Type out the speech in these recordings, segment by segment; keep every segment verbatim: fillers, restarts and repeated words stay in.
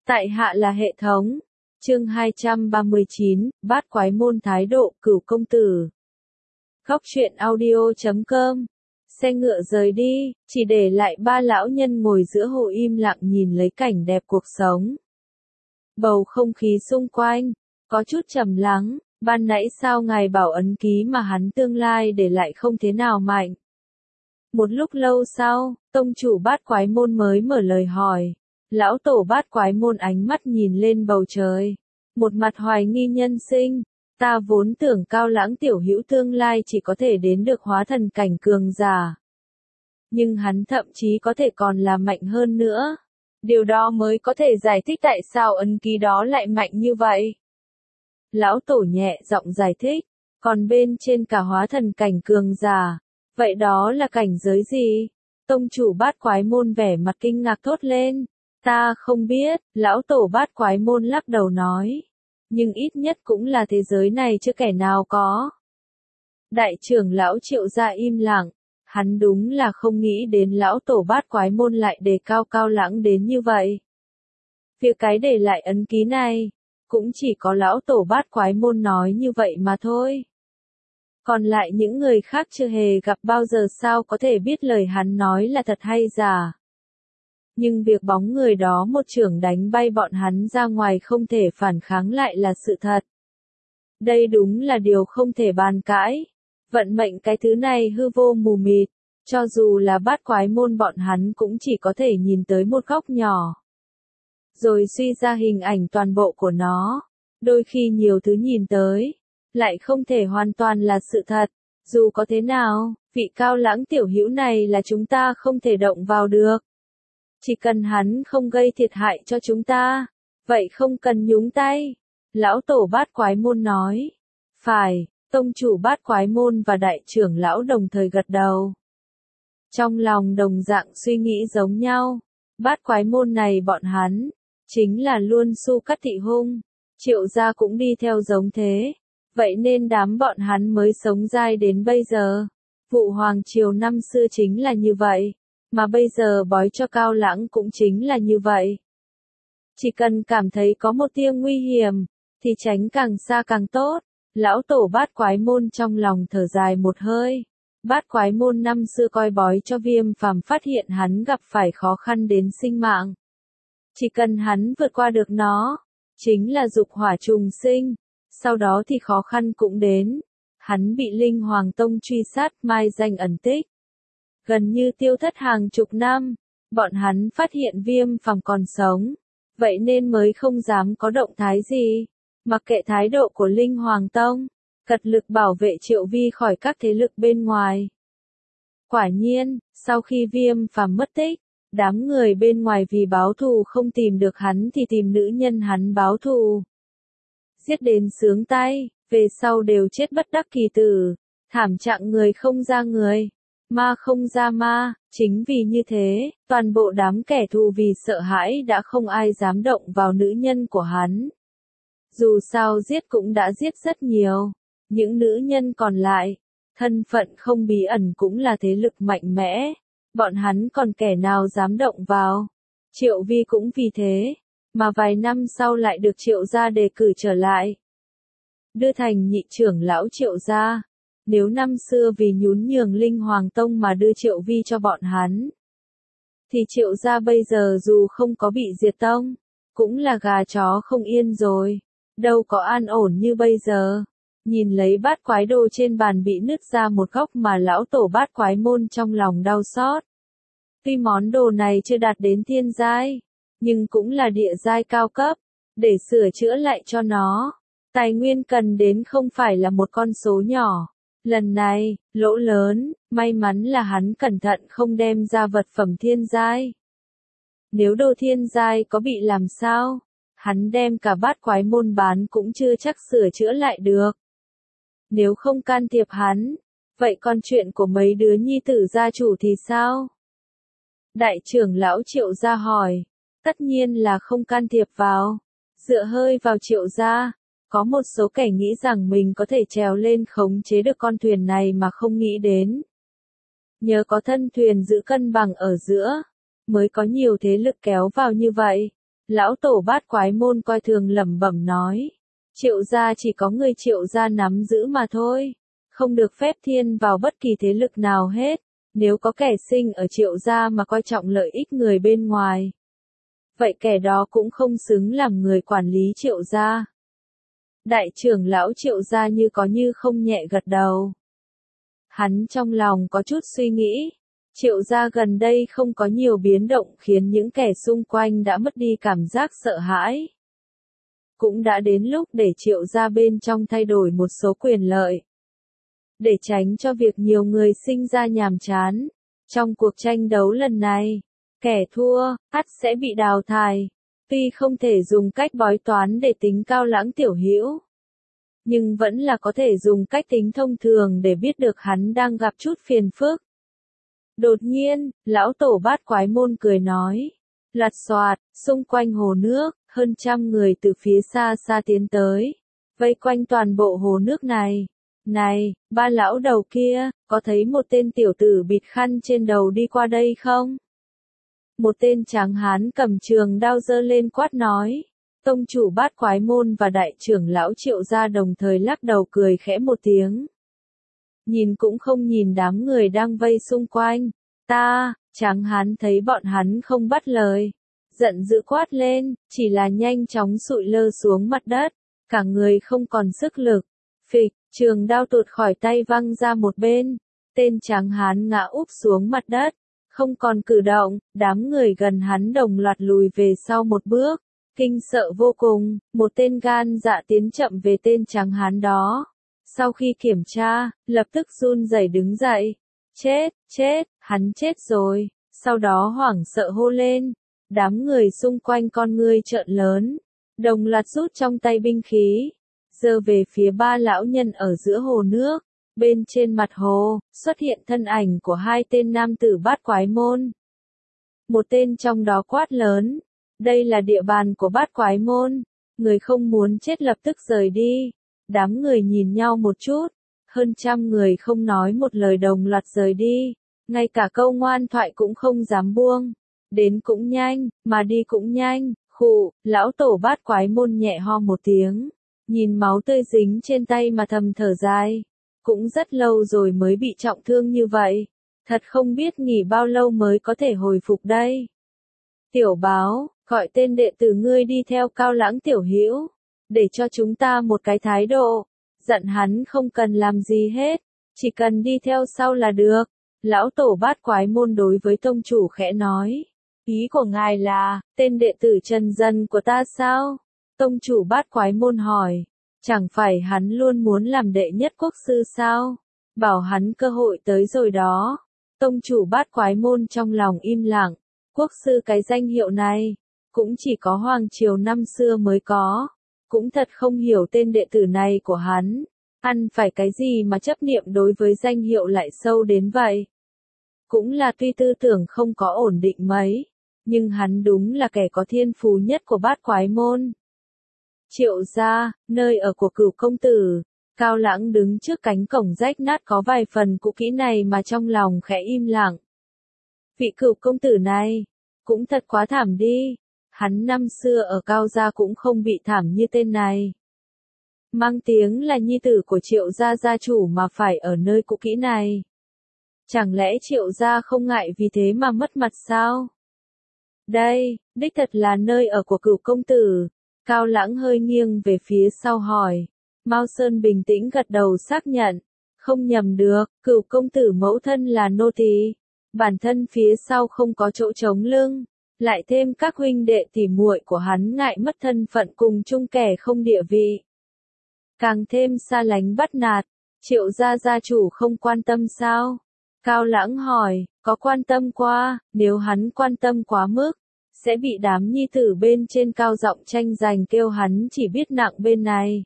Tại hạ là hệ thống. Chương hai trăm ba mươi chín, bát quái môn thái độ cửu công tử. Góc truyện audio chấm com. Xe ngựa rời đi, chỉ để lại ba lão nhân ngồi giữa hồ im lặng nhìn lấy cảnh đẹp cuộc sống. Bầu không khí xung quanh có chút trầm lắng, ban nãy sao ngài bảo ấn ký mà hắn tương lai để lại không thế nào mạnh. Một lúc lâu sau, tông chủ bát quái môn mới mở lời hỏi. Lão tổ bát quái môn ánh mắt nhìn lên bầu trời, một mặt hoài nghi nhân sinh. Ta vốn tưởng Cao Lãng tiểu hữu tương lai chỉ có thể đến được hóa thần cảnh cường giả. Nhưng hắn thậm chí có thể còn là mạnh hơn nữa. Điều đó mới có thể giải thích tại sao ấn ký đó lại mạnh như vậy. Lão tổ nhẹ giọng giải thích, còn bên trên cả hóa thần cảnh cường giả, vậy đó là cảnh giới gì? Tông chủ bát quái môn vẻ mặt kinh ngạc thốt lên. Ta không biết, lão tổ bát quái môn lắc đầu nói. Nhưng ít nhất cũng là thế giới này chứ kẻ nào có. Đại trưởng lão Triệu gia im lặng, hắn đúng là không nghĩ đến lão tổ bát quái môn lại đề cao Cao Lãng đến như vậy. Việc cái để lại ấn ký này, cũng chỉ có lão tổ bát quái môn nói như vậy mà thôi. Còn lại những người khác chưa hề gặp bao giờ sao có thể biết lời hắn nói là thật hay giả. Nhưng việc bóng người đó một chưởng đánh bay bọn hắn ra ngoài không thể phản kháng lại là sự thật. Đây đúng là điều không thể bàn cãi. Vận mệnh cái thứ này hư vô mù mịt, cho dù là bát quái môn bọn hắn cũng chỉ có thể nhìn tới một góc nhỏ. Rồi suy ra hình ảnh toàn bộ của nó. Đôi khi nhiều thứ nhìn tới, lại không thể hoàn toàn là sự thật. Dù có thế nào, vị Cao Lãng tiểu hữu này là chúng ta không thể động vào được. Chỉ cần hắn không gây thiệt hại cho chúng ta, vậy không cần nhúng tay. Lão tổ bát quái môn nói. Phải, tông chủ bát quái môn và đại trưởng lão đồng thời gật đầu. Trong lòng đồng dạng suy nghĩ giống nhau. Bát quái môn này bọn hắn, chính là luôn su cắt thị hung. Triệu gia cũng đi theo giống thế. Vậy nên đám bọn hắn mới sống dai đến bây giờ. Vụ hoàng triều năm xưa chính là như vậy. Mà bây giờ bói cho Cao Lãng cũng chính là như vậy. Chỉ cần cảm thấy có một tia nguy hiểm, thì tránh càng xa càng tốt. Lão tổ bát quái môn trong lòng thở dài một hơi. Bát quái môn năm xưa coi bói cho Viêm Phàm phát hiện hắn gặp phải khó khăn đến sinh mạng. Chỉ cần hắn vượt qua được nó, chính là dục hỏa trùng sinh. Sau đó thì khó khăn cũng đến. Hắn bị Linh Hoàng Tông truy sát mai danh ẩn tích. Gần như tiêu thất hàng chục năm, bọn hắn phát hiện Viêm Phàm còn sống, vậy nên mới không dám có động thái gì, mặc kệ thái độ của Linh Hoàng Tông, cật lực bảo vệ Triệu Vi khỏi các thế lực bên ngoài. Quả nhiên, sau khi Viêm Phàm mất tích, đám người bên ngoài vì báo thù không tìm được hắn thì tìm nữ nhân hắn báo thù. Giết đến sướng tay, về sau đều chết bất đắc kỳ tử, thảm trạng người không ra người. Ma không ra ma, chính vì như thế, toàn bộ đám kẻ thù vì sợ hãi đã không ai dám động vào nữ nhân của hắn. Dù sao giết cũng đã giết rất nhiều, những nữ nhân còn lại, thân phận không bí ẩn cũng là thế lực mạnh mẽ, bọn hắn còn kẻ nào dám động vào. Triệu Vi cũng vì thế, mà vài năm sau lại được Triệu gia đề cử trở lại. Đưa thành nhị trưởng lão Triệu gia. Nếu năm xưa vì nhún nhường Linh Hoàng Tông mà đưa Triệu Vi cho bọn hắn, thì Triệu gia bây giờ dù không có bị diệt tông, cũng là gà chó không yên rồi, đâu có an ổn như bây giờ. Nhìn lấy bát quái đồ trên bàn bị nứt ra một góc mà lão tổ bát quái môn trong lòng đau xót. Tuy món đồ này chưa đạt đến thiên giai, nhưng cũng là địa giai cao cấp, để sửa chữa lại cho nó, tài nguyên cần đến không phải là một con số nhỏ. Lần này, lỗ lớn, may mắn là hắn cẩn thận không đem ra vật phẩm thiên giai. Nếu đồ thiên giai có bị làm sao, hắn đem cả bát quái môn bán cũng chưa chắc sửa chữa lại được. Nếu không can thiệp hắn, vậy còn chuyện của mấy đứa nhi tử gia chủ thì sao? Đại trưởng lão Triệu gia hỏi, tất nhiên là không can thiệp vào, dựa hơi vào Triệu gia. Có một số kẻ nghĩ rằng mình có thể trèo lên khống chế được con thuyền này mà không nghĩ đến. Nhờ có thân thuyền giữ cân bằng ở giữa, mới có nhiều thế lực kéo vào như vậy. Lão tổ Bát Quái Môn coi thường lẩm bẩm nói. Triệu gia chỉ có người Triệu gia nắm giữ mà thôi. Không được phép thiên vào bất kỳ thế lực nào hết. Nếu có kẻ sinh ở Triệu gia mà coi trọng lợi ích người bên ngoài, vậy kẻ đó cũng không xứng làm người quản lý Triệu gia. Đại trưởng lão Triệu gia như có như không nhẹ gật đầu. Hắn trong lòng có chút suy nghĩ. Triệu gia gần đây không có nhiều biến động khiến những kẻ xung quanh đã mất đi cảm giác sợ hãi. Cũng đã đến lúc để Triệu gia bên trong thay đổi một số quyền lợi. Để tránh cho việc nhiều người sinh ra nhàm chán. Trong cuộc tranh đấu lần này, kẻ thua, ắt sẽ bị đào thải. Tuy không thể dùng cách bói toán để tính Cao Lãng tiểu hữu, nhưng vẫn là có thể dùng cách tính thông thường để biết được hắn đang gặp chút phiền phức. Đột nhiên, lão tổ Bát Quái Môn cười nói. Lạt xoạt, xung quanh hồ nước, hơn trăm người từ phía xa xa tiến tới. Vây quanh toàn bộ hồ nước này. Này, ba lão đầu kia, có thấy một tên tiểu tử bịt khăn trên đầu đi qua đây không? Một tên tráng hán cầm trường đao giơ lên quát nói. Tông chủ Bát Quái Môn và đại trưởng lão Triệu gia đồng thời lắc đầu cười khẽ một tiếng. Nhìn cũng không nhìn đám người đang vây xung quanh. Ta, tráng hán thấy bọn hắn không bắt lời. Giận dữ quát lên, chỉ là nhanh chóng sụi lơ xuống mặt đất. Cả người không còn sức lực. Phịch, trường đao tuột khỏi tay văng ra một bên. Tên tráng hán ngã úp xuống mặt đất. Không còn cử động, đám người gần hắn đồng loạt lùi về sau một bước. Kinh sợ vô cùng, một tên gan dạ tiến chậm về tên tráng hán đó. Sau khi kiểm tra, lập tức run rẩy đứng dậy. Chết, chết, hắn chết rồi. Sau đó hoảng sợ hô lên. Đám người xung quanh con ngươi trợn lớn. Đồng loạt rút trong tay binh khí. Giơ về phía ba lão nhân ở giữa hồ nước. Bên trên mặt hồ, xuất hiện thân ảnh của hai tên nam tử Bát Quái Môn. Một tên trong đó quát lớn. Đây là địa bàn của Bát Quái Môn. Người không muốn chết lập tức rời đi. Đám người nhìn nhau một chút. Hơn trăm người không nói một lời đồng loạt rời đi. Ngay cả câu ngoan thoại cũng không dám buông. Đến cũng nhanh, mà đi cũng nhanh. Khụ, lão tổ Bát Quái Môn nhẹ ho một tiếng. Nhìn máu tươi dính trên tay mà thầm thở dài. Cũng rất lâu rồi mới bị trọng thương như vậy. Thật không biết nghỉ bao lâu mới có thể hồi phục đây. Tiểu báo, gọi tên đệ tử ngươi đi theo Cao Lãng tiểu hữu. Để cho chúng ta một cái thái độ. Giận hắn không cần làm gì hết. Chỉ cần đi theo sau là được. Lão tổ Bát Quái Môn đối với tông chủ khẽ nói. Ý của ngài là, tên đệ tử trần dân của ta sao? Tông chủ Bát Quái Môn hỏi. Chẳng phải hắn luôn muốn làm đệ nhất quốc sư sao? Bảo hắn cơ hội tới rồi đó. Tông chủ Bát Quái Môn trong lòng im lặng. Quốc sư cái danh hiệu này, cũng chỉ có hoàng triều năm xưa mới có. Cũng thật không hiểu tên đệ tử này của hắn. Ăn phải cái gì mà chấp niệm đối với danh hiệu lại sâu đến vậy? Cũng là tuy tư tưởng không có ổn định mấy. Nhưng hắn đúng là kẻ có thiên phú nhất của Bát Quái Môn. Triệu gia, nơi ở của Cửu công tử. Cao Lãng đứng trước cánh cổng rách nát có vài phần cũ kỹ này mà trong lòng khẽ im lặng. Vị Cửu công tử này, cũng thật quá thảm đi. Hắn năm xưa ở Cao gia cũng không bị thảm như tên này. Mang tiếng là nhi tử của Triệu gia gia chủ mà phải ở nơi cũ kỹ này. Chẳng lẽ Triệu gia không ngại vì thế mà mất mặt sao? Đây, đích thật là nơi ở của Cửu công tử. Cao Lãng hơi nghiêng về phía sau hỏi. Mao Sơn bình tĩnh gật đầu xác nhận. Không nhầm được, Cửu công tử mẫu thân là nô tỳ. Bản thân phía sau không có chỗ trống lưng. Lại thêm các huynh đệ tỉ muội của hắn ngại mất thân phận cùng chung kẻ không địa vị. Càng thêm xa lánh bắt nạt. Triệu gia gia chủ không quan tâm sao? Cao Lãng hỏi, có quan tâm qua, nếu hắn quan tâm quá mức, sẽ bị đám nhi tử bên trên cao giọng tranh giành kêu hắn chỉ biết nặng bên này.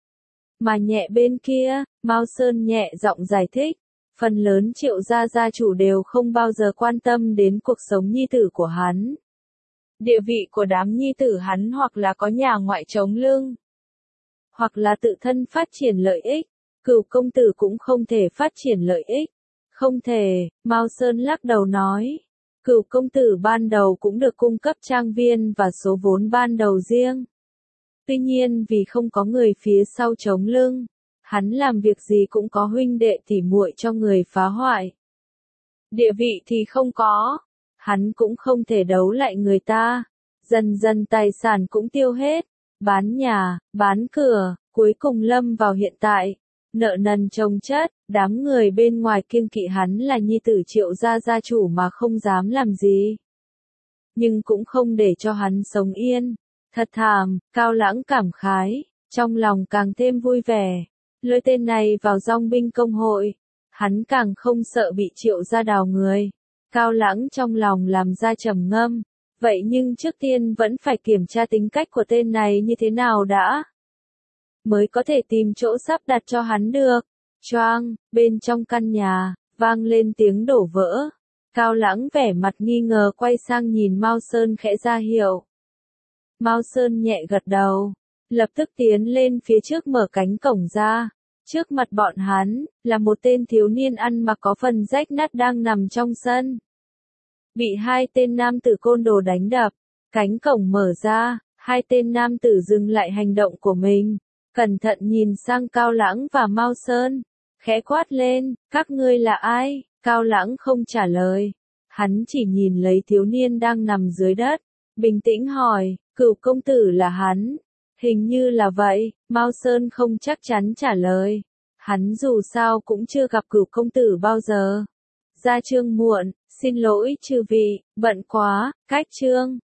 Mà nhẹ bên kia, Mao Sơn nhẹ giọng giải thích, phần lớn Triệu gia gia chủ đều không bao giờ quan tâm đến cuộc sống nhi tử của hắn. Địa vị của đám nhi tử hắn hoặc là có nhà ngoại chống lưng, hoặc là tự thân phát triển lợi ích. Cửu công tử cũng không thể phát triển lợi ích. Không thể, Mao Sơn lắc đầu nói. Cửu công tử ban đầu cũng được cung cấp trang viên và số vốn ban đầu riêng. Tuy nhiên vì không có người phía sau chống lưng, hắn làm việc gì cũng có huynh đệ tỉ muội cho người phá hoại. Địa vị thì không có, hắn cũng không thể đấu lại người ta, dần dần tài sản cũng tiêu hết, bán nhà, bán cửa, cuối cùng lâm vào hiện tại, nợ nần chồng chất, đám người bên ngoài kiêng kỵ hắn là nhi tử Triệu gia gia chủ mà không dám làm gì. Nhưng cũng không để cho hắn sống yên, thật thảm, Cao Lãng cảm khái, trong lòng càng thêm vui vẻ, lôi tên này vào dòng binh công hội, hắn càng không sợ bị Triệu gia đào người. Cao Lãng trong lòng làm ra trầm ngâm, vậy nhưng trước tiên vẫn phải kiểm tra tính cách của tên này như thế nào đã, mới có thể tìm chỗ sắp đặt cho hắn được. Choang, bên trong căn nhà, vang lên tiếng đổ vỡ. Cao Lãng vẻ mặt nghi ngờ quay sang nhìn Mao Sơn khẽ ra hiệu. Mao Sơn nhẹ gật đầu, lập tức tiến lên phía trước mở cánh cổng ra. Trước mặt bọn hắn, là một tên thiếu niên ăn mặc có phần rách nát đang nằm trong sân. Bị hai tên nam tử côn đồ đánh đập, cánh cổng mở ra, hai tên nam tử dừng lại hành động của mình, cẩn thận nhìn sang Cao Lãng và Mao Sơn, khẽ quát lên, các ngươi là ai? Cao Lãng không trả lời, hắn chỉ nhìn lấy thiếu niên đang nằm dưới đất, bình tĩnh hỏi, Cửu công tử là hắn? Hình như là vậy, Mao Sơn không chắc chắn trả lời, hắn dù sao cũng chưa gặp Cửu công tử bao giờ. Ra chương muộn, xin lỗi chư vị, bận quá, cách chương.